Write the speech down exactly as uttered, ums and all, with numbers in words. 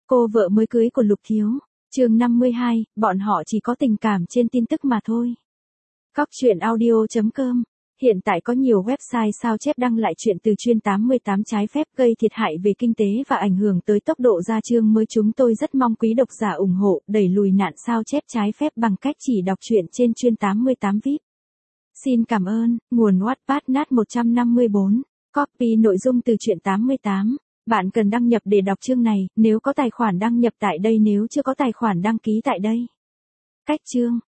Cô vợ mới cưới của Lục Thiếu. Chương năm mươi hai, bọn họ chỉ có tình cảm trên tin tức mà thôi. Cóc truyện audio chấm com. Hiện tại có nhiều website sao chép đăng lại chuyện từ chuyên tám mươi tám trái phép gây thiệt hại về kinh tế và ảnh hưởng tới tốc độ ra chương mới. Chúng tôi rất mong quý độc giả ủng hộ đẩy lùi nạn sao chép trái phép bằng cách chỉ đọc truyện trên chuyên tám mươi tám vi ai pi. Xin cảm ơn. Nguồn Wattpad nat một trăm năm mươi bốn. Copy nội dung từ truyện tám mươi tám. Bạn cần đăng nhập để đọc chương này, nếu có tài khoản đăng nhập tại đây, nếu chưa có tài khoản đăng ký tại đây. Cách chương.